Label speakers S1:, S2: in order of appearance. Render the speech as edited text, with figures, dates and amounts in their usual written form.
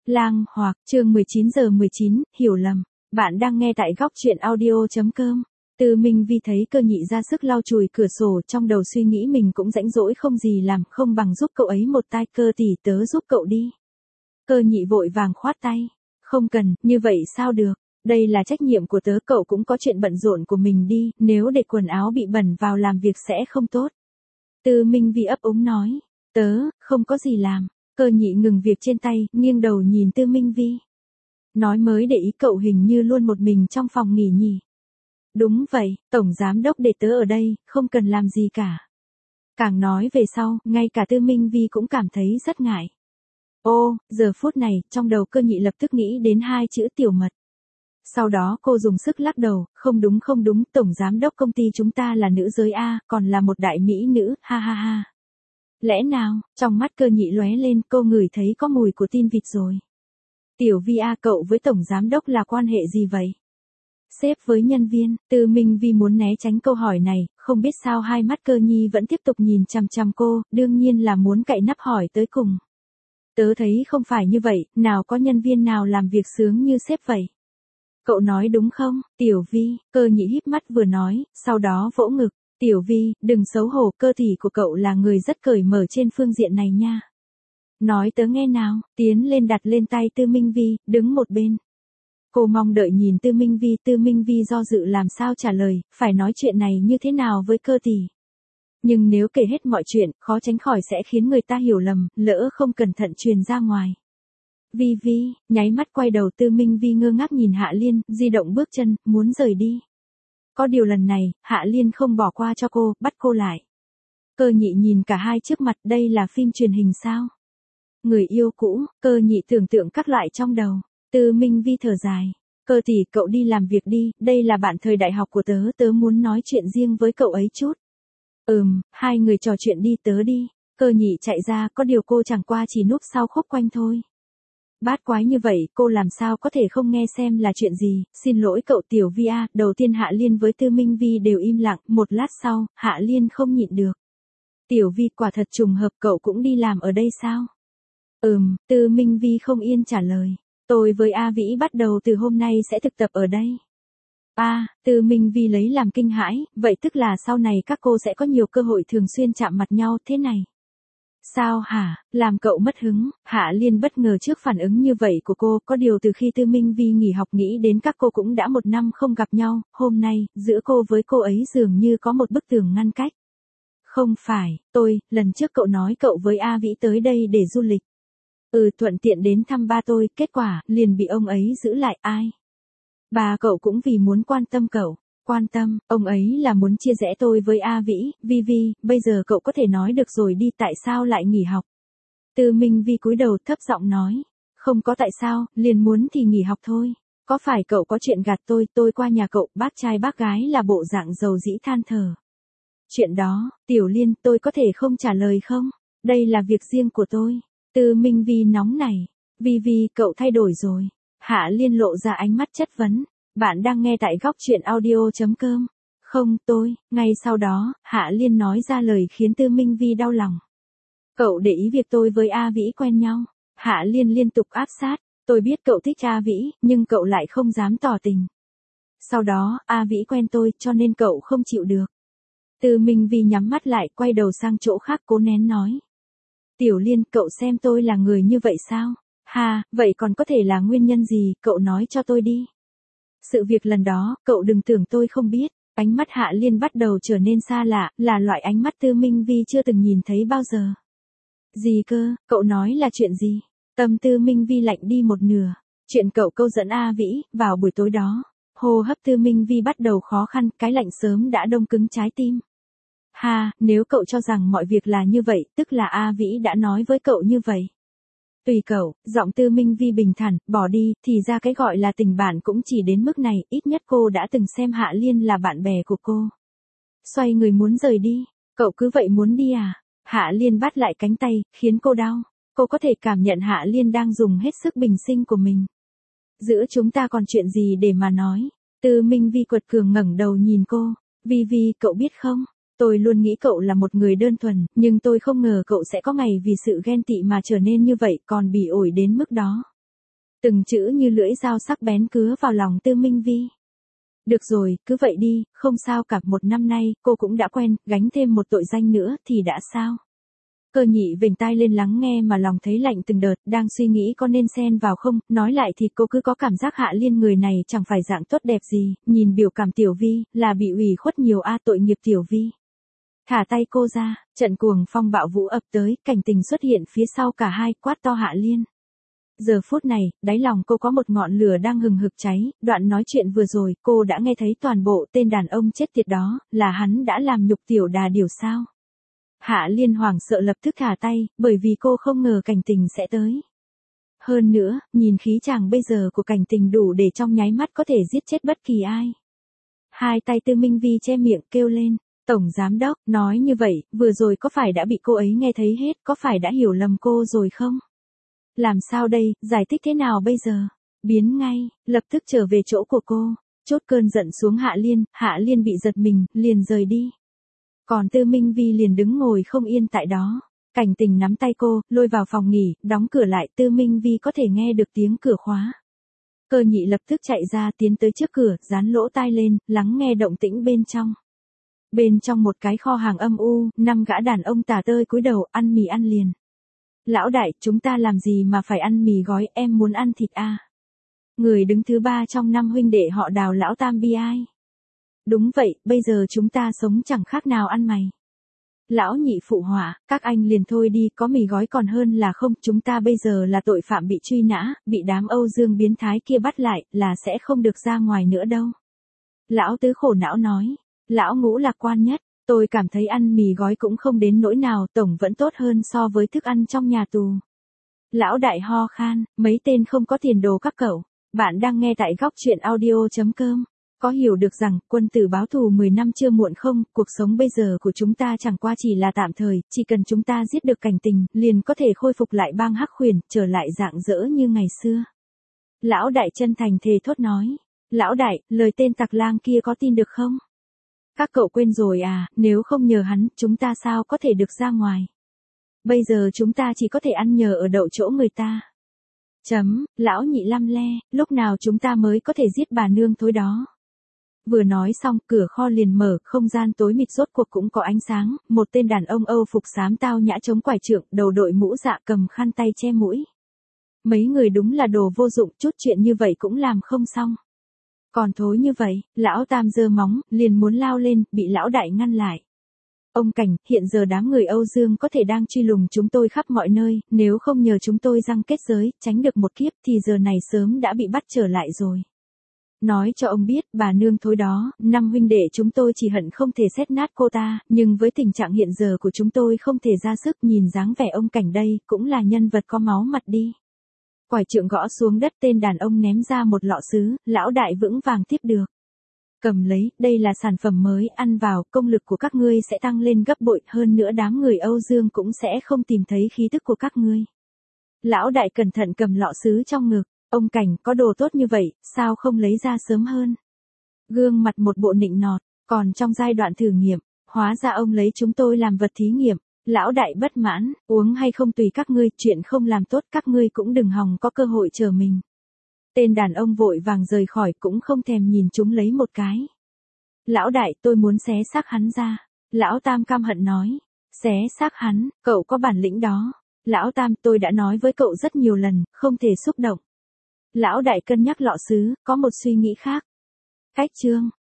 S1: Lang Hoặc, chương 19 hiểu lầm. Bạn đang nghe tại góc truyện audio.com. Từ Minh Vi thấy Cơ Nhị ra sức lau chùi cửa sổ, trong đầu suy nghĩ mình cũng rãnh rỗi không gì làm, không bằng giúp cậu ấy một tay. Cơ tỷ, tớ giúp cậu đi. Cơ Nhị vội vàng khoát tay. Không cần, như vậy sao được. Đây là trách nhiệm của tớ, cậu cũng có chuyện bận rộn của mình đi, nếu để quần áo bị bẩn vào làm việc sẽ không tốt. Từ Minh Vi ấp úng nói. Tớ, không có gì làm. Cơ Nhị ngừng việc trên tay, nghiêng đầu nhìn Tư Minh Vi. Nói mới để ý, cậu hình như luôn một mình trong phòng nghỉ nhỉ. Đúng vậy, tổng giám đốc để tớ ở đây, không cần làm gì cả. Càng nói về sau, ngay cả Tư Minh Vi cũng cảm thấy rất ngại. Ô, giờ phút này, trong đầu Cơ Nhị lập tức nghĩ đến hai chữ Tiểu Mật. Sau đó cô dùng sức lắc đầu, không đúng, tổng giám đốc công ty chúng ta là nữ giới A, còn là một đại mỹ nữ, ha ha ha. Lẽ nào, trong mắt Cơ Nhị lóe lên, cô ngửi thấy có mùi của tin vịt rồi. Tiểu Vi A, cậu với tổng giám đốc là quan hệ gì vậy? Sếp với nhân viên. Tư Minh Vi muốn né tránh câu hỏi này, không biết sao hai mắt Cơ Nhi vẫn tiếp tục nhìn chằm chằm cô, đương nhiên là muốn cạy nắp hỏi tới cùng. Tớ thấy không phải như vậy, nào có nhân viên nào làm việc sướng như sếp vậy. Cậu nói đúng không, Tiểu Vi? Cơ Nhị híp mắt vừa nói, sau đó vỗ ngực. Tiểu Vi, đừng xấu hổ, cơ tỷ của cậu là người rất cởi mở trên phương diện này nha. Nói tớ nghe nào, tiến lên đặt lên tay Tư Minh Vi, đứng một bên. Cô mong đợi nhìn Tư Minh Vi do dự làm sao trả lời, phải nói chuyện này như thế nào với cơ tỷ. Nhưng nếu kể hết mọi chuyện, khó tránh khỏi sẽ khiến người ta hiểu lầm, lỡ không cẩn thận truyền ra ngoài. Vi, nháy mắt quay đầu Tư Minh Vi ngơ ngác nhìn Hạ Liên, di động bước chân, muốn rời đi. Có điều lần này, Hạ Liên không bỏ qua cho cô, bắt cô lại. Cơ Nhị nhìn cả hai trước mặt, đây là phim truyền hình sao? Người yêu cũ, Cơ Nhị tưởng tượng các loại trong đầu. Tư Minh Vi thở dài. Cơ tỷ, cậu đi làm việc đi, đây là bạn thời đại học của tớ muốn nói chuyện riêng với cậu ấy chút. Hai người trò chuyện đi, tớ đi. Cơ Nhị chạy ra, có điều cô chẳng qua chỉ núp sau khúc quanh thôi. Bát quái như vậy, cô làm sao có thể không nghe xem là chuyện gì, xin lỗi cậu Tiểu Vi A. Đầu tiên Hạ Liên với Tư Minh Vi đều im lặng, một lát sau, Hạ Liên không nhịn được. Tiểu Vi, quả thật trùng hợp, cậu cũng đi làm ở đây sao? Tư Minh Vi không yên trả lời. Tôi với A Vĩ bắt đầu từ hôm nay sẽ thực tập ở đây. Tư Minh Vi lấy làm kinh hãi, vậy tức là sau này các cô sẽ có nhiều cơ hội thường xuyên chạm mặt nhau thế này. Sao hả, làm cậu mất hứng? Hạ Liên bất ngờ trước phản ứng như vậy của cô, có điều từ khi Tư Minh Vi nghỉ học nghĩ đến các cô cũng đã 1 năm không gặp nhau, hôm nay, giữa cô với cô ấy dường như có một bức tường ngăn cách. Không phải, lần trước cậu nói cậu với A Vĩ tới đây để du lịch. Thuận tiện đến thăm ba tôi, kết quả, liền bị ông ấy giữ lại, ai? Bà cậu cũng vì muốn quan tâm cậu. Quan tâm, ông ấy là muốn chia rẽ tôi với A Vĩ, Vi, bây giờ cậu có thể nói được rồi đi, tại sao lại nghỉ học? Tư Minh Vi cúi đầu thấp giọng nói. Không có tại sao, liền muốn thì nghỉ học thôi. Có phải cậu có chuyện gạt tôi qua nhà cậu, bác trai bác gái là bộ dạng dầu dĩ than thở. Chuyện đó, Tiểu Liên, tôi có thể không trả lời không? Đây là việc riêng của tôi. Tư Minh Vi nóng nảy. Vi, cậu thay đổi rồi. Hạ Liên lộ ra ánh mắt chất vấn. Bạn đang nghe tại góc truyện audio.com. Không, ngay sau đó, Hạ Liên nói ra lời khiến Tư Minh Vi đau lòng. Cậu để ý việc tôi với A Vĩ quen nhau. Hạ Liên liên tục áp sát. Tôi biết cậu thích A Vĩ, nhưng cậu lại không dám tỏ tình. Sau đó, A Vĩ quen tôi, cho nên cậu không chịu được. Tư Minh Vi nhắm mắt lại, quay đầu sang chỗ khác cố nén nói. Tiểu Liên, cậu xem tôi là người như vậy sao? Vậy còn có thể là nguyên nhân gì, cậu nói cho tôi đi. Sự việc lần đó, cậu đừng tưởng tôi không biết. Ánh mắt Hạ Liên bắt đầu trở nên xa lạ, là loại ánh mắt Tư Minh Vi chưa từng nhìn thấy bao giờ. Gì cơ, cậu nói là chuyện gì? Tâm Tư Minh Vi lạnh đi một nửa. Chuyện cậu câu dẫn A Vĩ, vào buổi tối đó. Hô hấp Tư Minh Vi bắt đầu khó khăn, cái lạnh sớm đã đông cứng trái tim. Nếu cậu cho rằng mọi việc là như vậy, tức là A Vĩ đã nói với cậu như vậy. Tùy cậu, giọng Tư Minh Vi bình thản, bỏ đi, thì ra cái gọi là tình bạn cũng chỉ đến mức này, ít nhất cô đã từng xem Hạ Liên là bạn bè của cô. Xoay người muốn rời đi, cậu cứ vậy muốn đi à? Hạ Liên bắt lại cánh tay, khiến cô đau. Cô có thể cảm nhận Hạ Liên đang dùng hết sức bình sinh của mình. Giữa chúng ta còn chuyện gì để mà nói? Tư Minh Vi quật cường ngẩng đầu nhìn cô. Vi, cậu biết không? Tôi luôn nghĩ cậu là một người đơn thuần, nhưng tôi không ngờ cậu sẽ có ngày vì sự ghen tị mà trở nên như vậy, còn bỉ ổi đến mức đó. Từng chữ như lưỡi dao sắc bén cứa vào lòng Tư Minh Vi. Được rồi, cứ vậy đi, không sao cả, 1 năm nay, cô cũng đã quen, gánh thêm một tội danh nữa thì đã sao? Cơ nhị vểnh tai lên lắng nghe mà lòng thấy lạnh từng đợt, đang suy nghĩ có nên xen vào không, nói lại thì cô cứ có cảm giác Hạ Liên người này chẳng phải dạng tốt đẹp gì, nhìn biểu cảm Tiểu Vi, là bị ủy khuất nhiều tội nghiệp Tiểu Vi. Thả tay cô ra, trận cuồng phong bạo vũ ập tới, Cảnh Tình xuất hiện phía sau cả hai, quát to Hạ Liên. Giờ phút này, đáy lòng cô có một ngọn lửa đang hừng hực cháy, đoạn nói chuyện vừa rồi, cô đã nghe thấy toàn bộ tên đàn ông chết tiệt đó, là hắn đã làm nhục Tiểu Đà Điểu sao? Hạ Liên hoảng sợ lập tức thả tay, bởi vì cô không ngờ Cảnh Tình sẽ tới. Hơn nữa, nhìn khí chàng bây giờ của Cảnh Tình đủ để trong nháy mắt có thể giết chết bất kỳ ai. Hai tay Tư Minh Vi che miệng kêu lên, Tổng Giám Đốc, nói như vậy, vừa rồi có phải đã bị cô ấy nghe thấy hết, có phải đã hiểu lầm cô rồi không? Làm sao đây, giải thích thế nào bây giờ? Biến ngay, lập tức trở về chỗ của cô, chốt cơn giận xuống Hạ Liên bị giật mình, liền rời đi. Còn Tư Minh Vi liền đứng ngồi không yên tại đó. Cảnh Tình nắm tay cô, lôi vào phòng nghỉ, đóng cửa lại, Tư Minh Vi có thể nghe được tiếng cửa khóa. Cơ nhị lập tức chạy ra tiến tới trước cửa, dán lỗ tai lên, lắng nghe động tĩnh bên trong. Bên trong một cái kho hàng âm u, 5 gã đàn ông tả tơi cúi đầu, ăn mì ăn liền. Lão đại, chúng ta làm gì mà phải ăn mì gói, em muốn ăn thịt à? Người đứng thứ 3 trong 5 huynh đệ họ Đào lão tam bi ai? Đúng vậy, bây giờ chúng ta sống chẳng khác nào ăn mày. Lão nhị phụ họa, các anh liền thôi đi, có mì gói còn hơn là không, chúng ta bây giờ là tội phạm bị truy nã, bị đám Âu Dương biến thái kia bắt lại, là sẽ không được ra ngoài nữa đâu. Lão tứ khổ não nói, lão ngũ lạc quan nhất, tôi cảm thấy ăn mì gói cũng không đến nỗi nào, tổng vẫn tốt hơn so với thức ăn trong nhà tù. Lão đại ho khan, mấy tên không có tiền đồ các cậu, bạn đang nghe tại góc truyện audio.com. Có hiểu được rằng, quân tử báo thù 10 năm chưa muộn không, cuộc sống bây giờ của chúng ta chẳng qua chỉ là tạm thời, chỉ cần chúng ta giết được Cảnh Tình, liền có thể khôi phục lại bang Hắc Khuyển, trở lại dạng dỡ như ngày xưa. Lão đại chân thành thề thốt nói, lão đại, lời tên tặc lang kia có tin được không? Các cậu quên rồi à, nếu không nhờ hắn, chúng ta sao có thể được ra ngoài? Bây giờ chúng ta chỉ có thể ăn nhờ ở đậu chỗ người ta. Lão nhị lăm le, lúc nào chúng ta mới có thể giết bà nương thối đó? Vừa nói xong, cửa kho liền mở, không gian tối mịt rốt cuộc cũng có ánh sáng, một tên đàn ông Âu phục xám tao nhã chống quải trượng, đầu đội mũ dạ cầm khăn tay che mũi. Mấy người đúng là đồ vô dụng, chút chuyện như vậy cũng làm không xong. Còn thối như vậy, lão tam giơ móng, liền muốn lao lên, bị lão đại ngăn lại. Ông Cảnh, hiện giờ đám người Âu Dương có thể đang truy lùng chúng tôi khắp mọi nơi, nếu không nhờ chúng tôi răng kết giới, tránh được một kiếp thì giờ này sớm đã bị bắt trở lại rồi. Nói cho ông biết, bà nương thối đó, 5 huynh đệ chúng tôi chỉ hận không thể xét nát cô ta, nhưng với tình trạng hiện giờ của chúng tôi không thể ra sức, nhìn dáng vẻ ông Cảnh đây, cũng là nhân vật có máu mặt đi. Quải trượng gõ xuống đất, tên đàn ông ném ra một lọ sứ, lão đại vững vàng tiếp được. Cầm lấy, đây là sản phẩm mới, ăn vào, công lực của các ngươi sẽ tăng lên gấp bội, hơn nữa đám người Âu Dương cũng sẽ không tìm thấy khí tức của các ngươi. Lão đại cẩn thận cầm lọ sứ trong ngực, ông Cảnh có đồ tốt như vậy, sao không lấy ra sớm hơn? Gương mặt một bộ nịnh nọt, còn trong giai đoạn thử nghiệm, hóa ra ông lấy chúng tôi làm vật thí nghiệm. Lão đại bất mãn, uống hay không tùy các ngươi, chuyện không làm tốt các ngươi cũng đừng hòng có cơ hội chờ mình. Tên đàn ông vội vàng rời khỏi cũng không thèm nhìn chúng lấy một cái. Lão đại, tôi muốn xé xác hắn ra. Lão tam căm hận nói. Xé xác hắn, cậu có bản lĩnh đó. Lão tam, tôi đã nói với cậu rất nhiều lần, không thể xúc động. Lão đại cân nhắc lọ sứ, có một suy nghĩ khác. Cách chương.